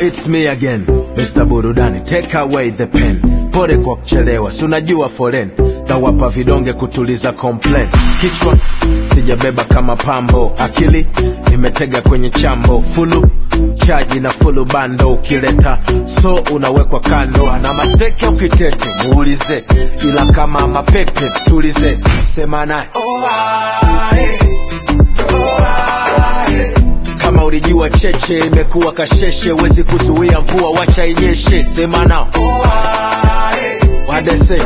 It's me again, Mr. Burudani, take away the pen. Pole kwa kuchelewa, si unajua foreign. Na wapa vidonge kutuliza complaint. Kichwa, sijabeba kama pambo. Akili, nimetega kwenye chambo. Fulu, charge na fulu bando. Ukileta, so unawekwa kando. Ana maseke ukitete, muulize. Ila kama mapepe, tulize. Sema nae. Kama ulijua cheche imekuwa kasheshe, wezi kuzuia mvua wacha inyeshe. Sema nao. Wadese.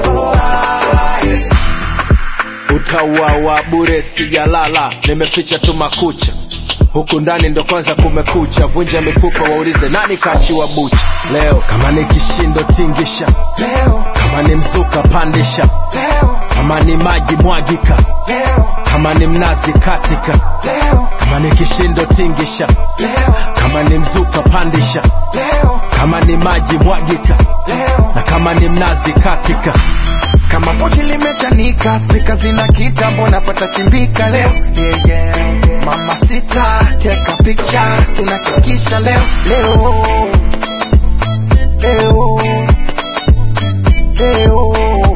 Utawawa bure sijalala, nimeficha tu makucha. Huku ndani ndo kwanza kumekucha. Vunja mifupa waulize nani kachiwa bucha. Leo kama ni kishindo tingisha. Leo kama ni mzuka pandisha. Leo kama ni maji mwagika. Leo kama ni mnazi katika. Leo kama ni kishindo tingisha. Leo kama ni mzuka pandisha. Leo kama ni maji mwagika. Leo na kama ni mnazi katika. Kama pochi limechanika, speaker zina kitambo napata chimbika leo. Yeah, yeah. Mama sita, take a picture, tunakikisha leo. Leo Leo Leo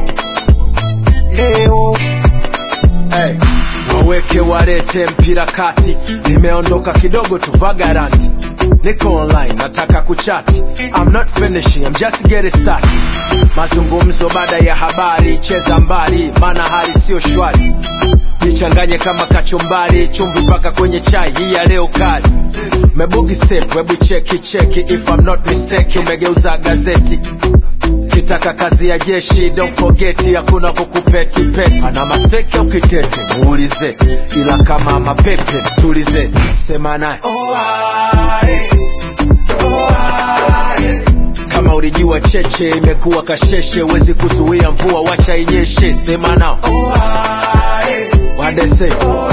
Leo. Hey, waweke warete mpira kati. Nimeondoka kidogo tu vagaranti. Niko online, nataka kuchati. I'm not finishing, I'm just getting started. Mazungumzo baada ya habari. Cheza mbali, maana hali sio shwari. Nichanganye kama kachumbari. Chumvi paka kwenye chai, hii ya leo kali. Mebugi step, webu cheki. If I'm not mistaken, umegeuza gazeti. Kitaka kazi ya jeshi, don't forget, hakuna kukupeti peti. Ana maseke ukitete, muulize. Ila kama mapepe, tulize. Sema nae. Kama ulijua cheche imekuwa kasheshe, wezi kuzuia mvua wacha inyeshe. Sema nao. Wadese.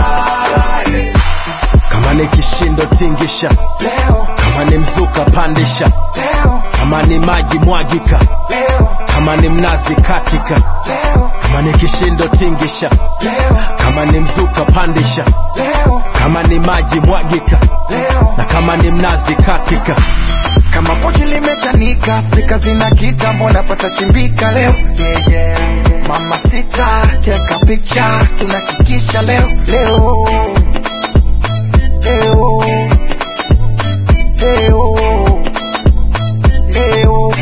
Kama ni kishindo tingisha. Leo kama ni mzuka pandisha. Leo kama ni maji mwagika. Leo kama ni mnazi katika. Leo kama ni kishindo tingisha. Leo kama ni mzuka pandisha. Leo kama ni maji mwagika. Leo na kama ni mnazi katika. Kama pochi limechanika, speaker zina kitambo napata chimbika leo. Yeah, yeah. Mama sita, take a picture, tunakikisha leo. Leo Leo Leo Leo.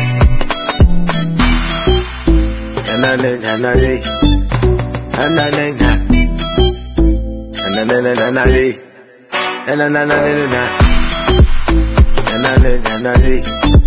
Na